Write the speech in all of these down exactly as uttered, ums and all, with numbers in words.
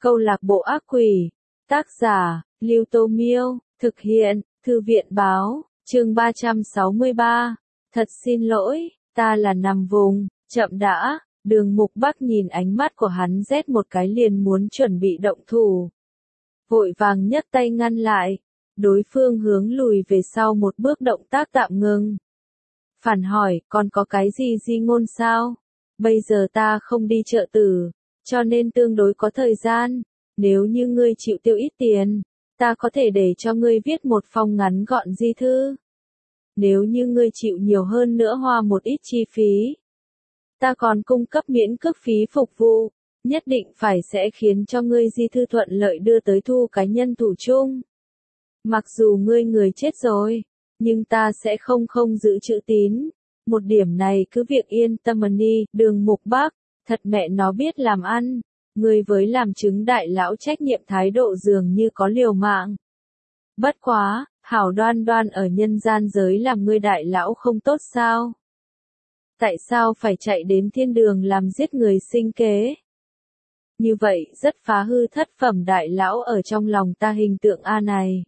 Câu lạc bộ ác quỷ. Tác giả, Lưu Tô Miêu. Thực hiện, Thư viện Báo. Chương ba trăm sáu mươi ba. Thật xin lỗi, ta là nằm vùng. Chậm đã. Đường Mục Bắc nhìn ánh mắt của hắn rét một cái liền muốn chuẩn bị động thủ. Vội vàng nhấc tay ngăn lại. Đối phương hướng lùi về sau một bước, động tác tạm ngừng. Phản hỏi, còn có cái gì di ngôn sao? Bây giờ ta không đi chợ tử, cho nên tương đối có thời gian. Nếu như ngươi chịu tiêu ít tiền, ta có thể để cho ngươi viết một phong ngắn gọn di thư. Nếu như ngươi chịu nhiều hơn nữa hoa một ít chi phí, ta còn cung cấp miễn cước phí phục vụ, nhất định phải sẽ khiến cho ngươi di thư thuận lợi đưa tới thu cá nhân thủ chung. Mặc dù ngươi người chết rồi, nhưng ta sẽ không không giữ chữ tín. Một điểm này cứ việc yên tâm đi. Đường Mục Bắc, thật mẹ nó biết làm ăn. Ngươi với làm chứng đại lão trách nhiệm thái độ dường như có liều mạng. Bất quá, hảo đoan đoan ở nhân gian giới làm ngươi đại lão không tốt sao? Tại sao phải chạy đến thiên đường làm giết người sinh kế? Như vậy rất phá hư thất phẩm đại lão ở trong lòng ta hình tượng A này.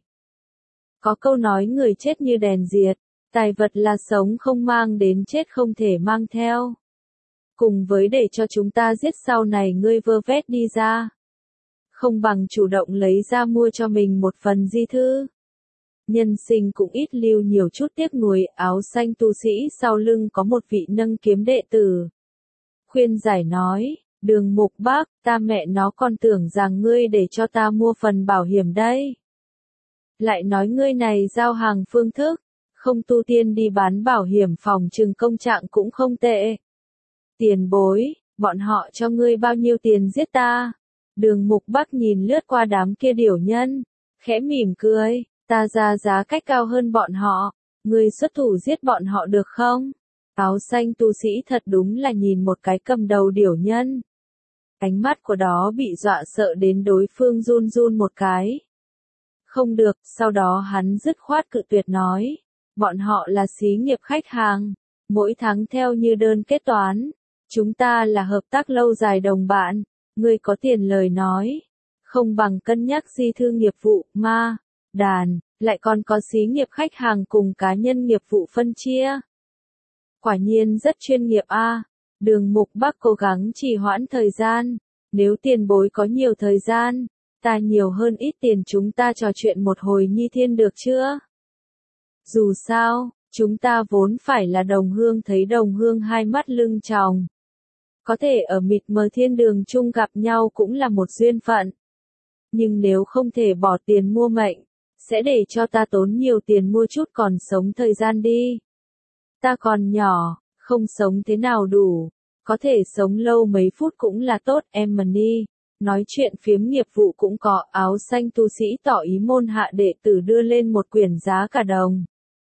Có câu nói người chết như đèn diệt, tài vật là sống không mang đến chết không thể mang theo. Cùng với để cho chúng ta giết sau này ngươi vơ vét đi ra. Không bằng chủ động lấy ra mua cho mình một phần di thư. Nhân sinh cũng ít lưu nhiều chút tiếc nuối. Áo xanh tu sĩ sau lưng có một vị nâng kiếm đệ tử. Khuyên giải nói, Đường Mục Bắc, ta mẹ nó còn tưởng rằng ngươi để cho ta mua phần bảo hiểm đây. Lại nói ngươi này giao hàng phương thức, không tu tiên đi bán bảo hiểm phòng trừng công trạng cũng không tệ. Tiền bối, bọn họ cho ngươi bao nhiêu tiền giết ta? Đường Mục Bắc nhìn lướt qua đám kia điểu nhân, khẽ mỉm cười, ta ra giá cách cao hơn bọn họ, ngươi xuất thủ giết bọn họ được không? Áo xanh tu sĩ thật đúng là nhìn một cái cầm đầu điểu nhân. Ánh mắt của đó bị dọa sợ đến đối phương run run một cái. Không được, sau đó hắn dứt khoát cự tuyệt nói. Bọn họ là xí nghiệp khách hàng, mỗi tháng theo như đơn kết toán. Chúng ta là hợp tác lâu dài đồng bạn, ngươi có tiền lời nói. Không bằng cân nhắc di thư nghiệp vụ, ma, đàn, lại còn có xí nghiệp khách hàng cùng cá nhân nghiệp vụ phân chia. Quả nhiên rất chuyên nghiệp a. Đường Mục Bắc cố gắng trì hoãn thời gian. Nếu tiền bối có nhiều thời gian, ta nhiều hơn ít tiền chúng ta trò chuyện một hồi nhi thiên được chưa? Dù sao, chúng ta vốn phải là đồng hương, thấy đồng hương hai mắt lưng tròng. Có thể ở mịt mờ thiên đường chung gặp nhau cũng là một duyên phận. Nhưng nếu không thể bỏ tiền mua mệnh, sẽ để cho ta tốn nhiều tiền mua chút còn sống thời gian đi. Ta còn nhỏ, không sống thế nào đủ, có thể sống lâu mấy phút cũng là tốt em mà đi. Nói chuyện phiếm nghiệp vụ cũng có. Áo xanh tu sĩ tỏ ý môn hạ đệ tử đưa lên một quyển giá cả đồng.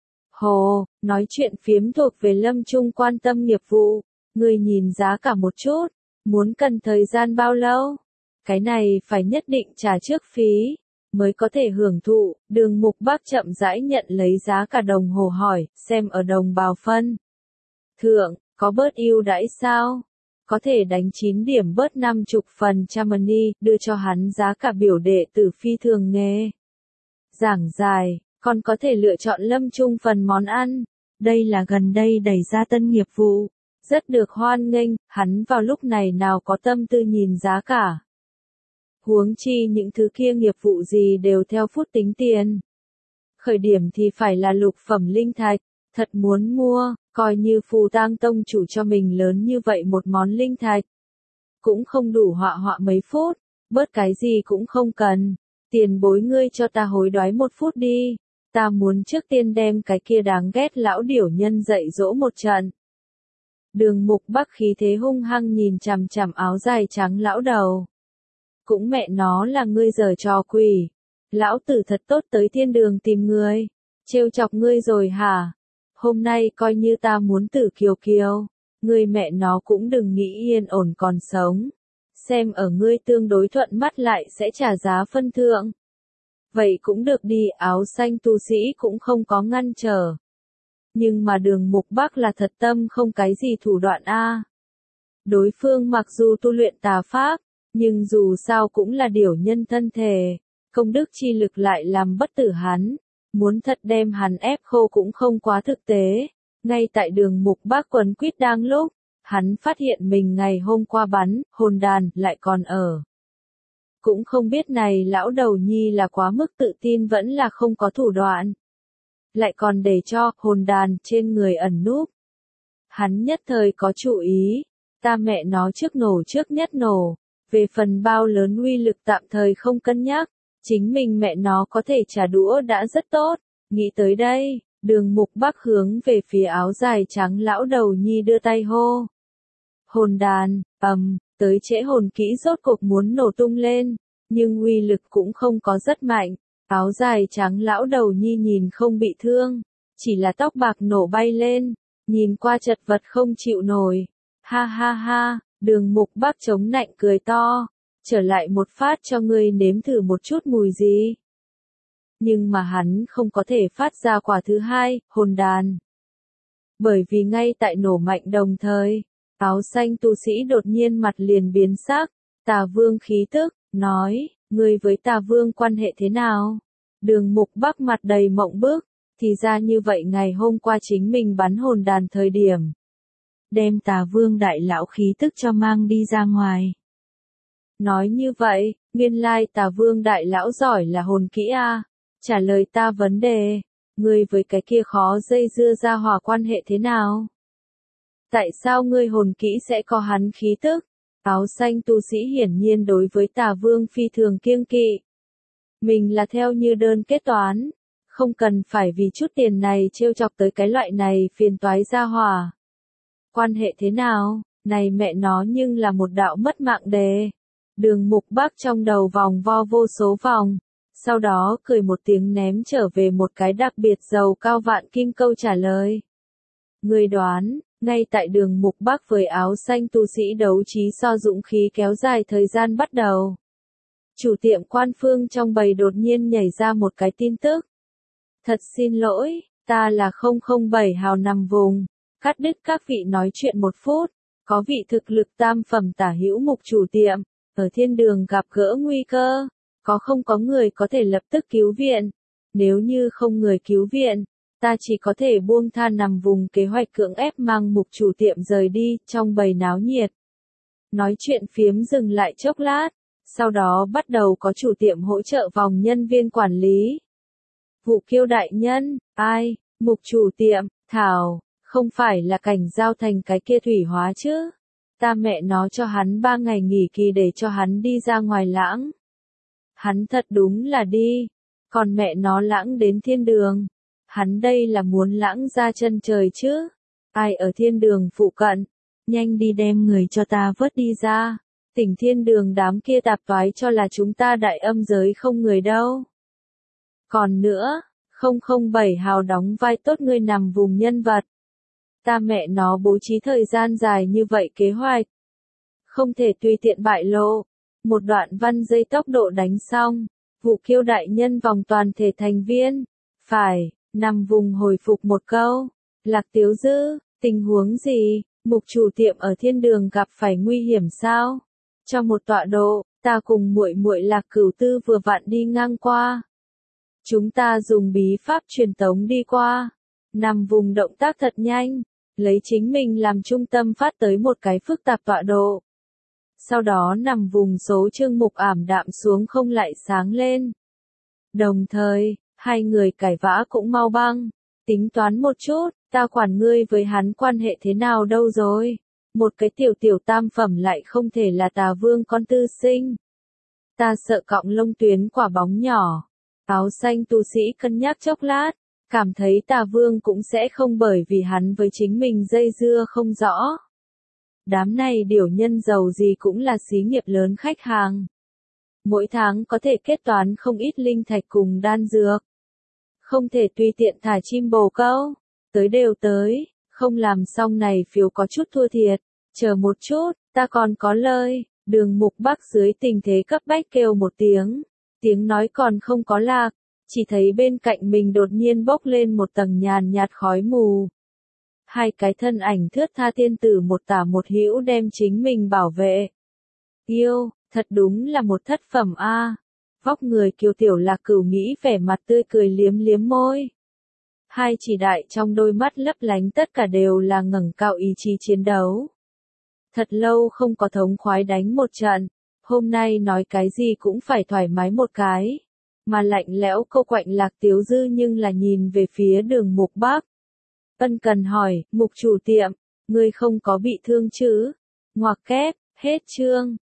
Hồ, nói chuyện phiếm thuộc về lâm trung quan tâm nghiệp vụ. Người nhìn giá cả một chút, muốn cần thời gian bao lâu? Cái này phải nhất định trả trước phí, mới có thể hưởng thụ. Đường Mục Bắc chậm rãi nhận lấy giá cả đồng hồ hỏi, xem ở đồng bào phân. Thượng, có bớt ưu đãi sao? Có thể đánh chín điểm bớt năm chục phần trăm đi, đưa cho hắn giá cả biểu đệ tử phi thường nghề. Giảng dài, còn có thể lựa chọn lâm trung phần món ăn. Đây là gần đây đẩy ra tân nghiệp vụ, rất được hoan nghênh, hắn vào lúc này nào có tâm tư nhìn giá cả. Huống chi những thứ kia nghiệp vụ gì đều theo phút tính tiền. Khởi điểm thì phải là lục phẩm linh thạch, thật muốn mua, coi như phù tang tông chủ cho mình lớn như vậy một món linh thạch. Cũng không đủ họa họa mấy phút, bớt cái gì cũng không cần. Tiền bối ngươi cho ta hối đoái một phút đi, ta muốn trước tiên đem cái kia đáng ghét lão điểu nhân dạy dỗ một trận. Đường Mục Bắc khí thế hung hăng nhìn chằm chằm áo dài trắng lão đầu. Cũng mẹ nó là ngươi giở trò quỷ. Lão tử thật tốt tới thiên đường tìm ngươi. Trêu chọc ngươi rồi hả? Hôm nay coi như ta muốn tử kiều kiều. Ngươi mẹ nó cũng đừng nghĩ yên ổn còn sống. Xem ở ngươi tương đối thuận mắt lại sẽ trả giá phân thượng. Vậy cũng được đi. Áo xanh tu sĩ cũng không có ngăn trở. Nhưng mà Đường Mục Bắc là thật tâm không cái gì thủ đoạn a. Đối phương mặc dù tu luyện tà pháp, Nhưng dù sao cũng là điểu nhân thân thể, công đức chi lực lại làm bất tử hắn, muốn thật đem hắn ép khô cũng không quá thực tế. Ngay tại đường Mục Bác quấn quýt đang lúc, hắn phát hiện mình ngày hôm qua bắn, hồn đàn, lại còn ở. Cũng không biết này lão đầu nhi là quá mức tự tin vẫn là không có thủ đoạn. Lại còn để cho, hồn đàn, trên người ẩn núp. Hắn nhất thời có chú ý, ta mẹ nó trước nổ trước nhất nổ, về phần bao lớn uy lực tạm thời không cân nhắc, chính mình mẹ nó có thể trả đũa đã rất tốt, nghĩ tới đây. Đường Mục Bác hướng về phía áo dài trắng lão đầu nhi đưa tay hô. Hồn đàn, ầm, tới trễ hồn kỹ rốt cuộc muốn nổ tung lên, nhưng uy lực cũng không có rất mạnh. Áo dài trắng lão đầu nhi nhìn không bị thương, chỉ là tóc bạc nổ bay lên, nhìn qua chật vật không chịu nổi. Ha ha ha, đường Mục Bác chống nạnh cười to, trở lại một phát cho ngươi nếm thử một chút mùi gì. Nhưng mà hắn không có thể phát ra quả thứ hai, hồn đàn. Bởi vì ngay tại nổ mạnh đồng thời, áo xanh tu sĩ đột nhiên mặt liền biến sắc, Tà Vương khí tức, nói, ngươi với Tà Vương quan hệ thế nào? Đường Mục Bác mặt đầy mộng bức, thì ra như vậy ngày hôm qua chính mình bắn hồn đàn thời điểm. Đem Tà Vương đại lão khí tức cho mang đi ra ngoài. Nói như vậy, nguyên lai Tà Vương đại lão giỏi là hồn kỹ a. Trả lời ta vấn đề, ngươi với cái kia khó dây dưa ra hòa quan hệ thế nào? Tại sao ngươi hồn kỹ sẽ có hắn khí tức? Áo xanh tu sĩ hiển nhiên đối với Tà Vương phi thường kiêng kỵ. Mình là theo như đơn kết toán, không cần phải vì chút tiền này trêu chọc tới cái loại này phiền toái ra hòa. Quan hệ thế nào? Này mẹ nó nhưng là một đạo mất mạng đề. Đường Mục Bác trong đầu vòng vo vô số vòng. Sau đó cười một tiếng ném trở về một cái đặc biệt giàu cao vạn kim câu trả lời. Người đoán, ngay tại đường Mục Bác với áo xanh tu sĩ đấu trí so dũng khí kéo dài thời gian bắt đầu. Chủ tiệm Quan Phương trong bầy đột nhiên nhảy ra một cái tin tức. Thật xin lỗi, ta là không không bảy hào nằm vùng, cắt đứt các vị nói chuyện một phút, có vị thực lực tam phẩm tả hữu mục chủ tiệm, ở thiên đường gặp gỡ nguy cơ. Có không có người có thể lập tức cứu viện? Nếu như không người cứu viện, ta chỉ có thể buông tha nằm vùng kế hoạch cưỡng ép mang mục chủ tiệm rời đi, trong bầy náo nhiệt. Nói chuyện phiếm dừng lại chốc lát, sau đó bắt đầu có chủ tiệm hỗ trợ vòng nhân viên quản lý. Vụ Kiêu đại nhân, ai, mục chủ tiệm, thảo, không phải là Cảnh Giao Thành cái kia thủy hóa chứ? Ta mẹ nó cho hắn ba ngày nghỉ kỳ để cho hắn đi ra ngoài lãng. Hắn thật đúng là đi, còn mẹ nó lãng đến thiên đường. Hắn đây là muốn lãng ra chân trời chứ. Ai ở thiên đường phụ cận, nhanh đi đem người cho ta vớt đi ra. Tỉnh thiên đường đám kia tạp toái cho là chúng ta đại âm giới không người đâu. Còn nữa, không không bảy hào đóng vai tốt người nằm vùng nhân vật. Ta mẹ nó bố trí thời gian dài như vậy kế hoạch. Không thể tùy tiện bại lộ. Một đoạn văn dây tốc độ đánh xong, Vụ Kiêu đại nhân vòng toàn thể thành viên. Phải, nằm vùng hồi phục một câu. Lạc Tiếu Dư, tình huống gì? Mục chủ tiệm ở thiên đường gặp phải nguy hiểm sao? Cho một tọa độ, ta cùng muội muội Lạc Cửu Tư vừa vặn đi ngang qua. Chúng ta dùng bí pháp truyền tống đi qua. Nằm vùng động tác thật nhanh, lấy chính mình làm trung tâm phát tới một cái phức tạp tọa độ. Sau đó nằm vùng số chương mục ảm đạm xuống không lại sáng lên. Đồng thời, hai người cãi vã cũng mau băng. Tính toán một chút, ta quản ngươi với hắn quan hệ thế nào đâu rồi. Một cái tiểu tiểu tam phẩm lại không thể là Tà Vương con tư sinh. Ta sợ cọng lông tuyến quả bóng nhỏ. Áo xanh tu sĩ cân nhắc chốc lát, cảm thấy Tà Vương cũng sẽ không bởi vì hắn với chính mình dây dưa không rõ. Đám này điểu nhân giàu gì cũng là xí nghiệp lớn khách hàng. Mỗi tháng có thể kết toán không ít linh thạch cùng đan dược. Không thể tùy tiện thả chim bồ câu. Tới đều tới, không làm xong này phiếu có chút thua thiệt. Chờ một chút, ta còn có lời. Đường Mục Bác dưới tình thế cấp bách kêu một tiếng. Tiếng nói còn không có lạc. Chỉ thấy bên cạnh mình đột nhiên bốc lên một tầng nhàn nhạt khói mù. Hai cái thân ảnh thướt tha tiên tử một tả một hữu đem chính mình bảo vệ. Yêu, Thật đúng là một thất phẩm a. Vóc người kiều tiểu Lạc Cửu nghĩ vẻ mặt tươi cười liếm liếm môi. Hai chỉ đại trong đôi mắt lấp lánh tất cả đều là ngẩng cao ý chí chiến đấu. Thật lâu không có thống khoái đánh một trận, hôm nay nói cái gì cũng phải thoải mái một cái. Mà lạnh lẽo câu quạnh Lạc Tiếu Dư nhưng là nhìn về phía Đường Mục Bắc. Ân cần hỏi, Mục chủ tiệm, ngươi không có bị thương chứ? Ngoặc kép, hết chương.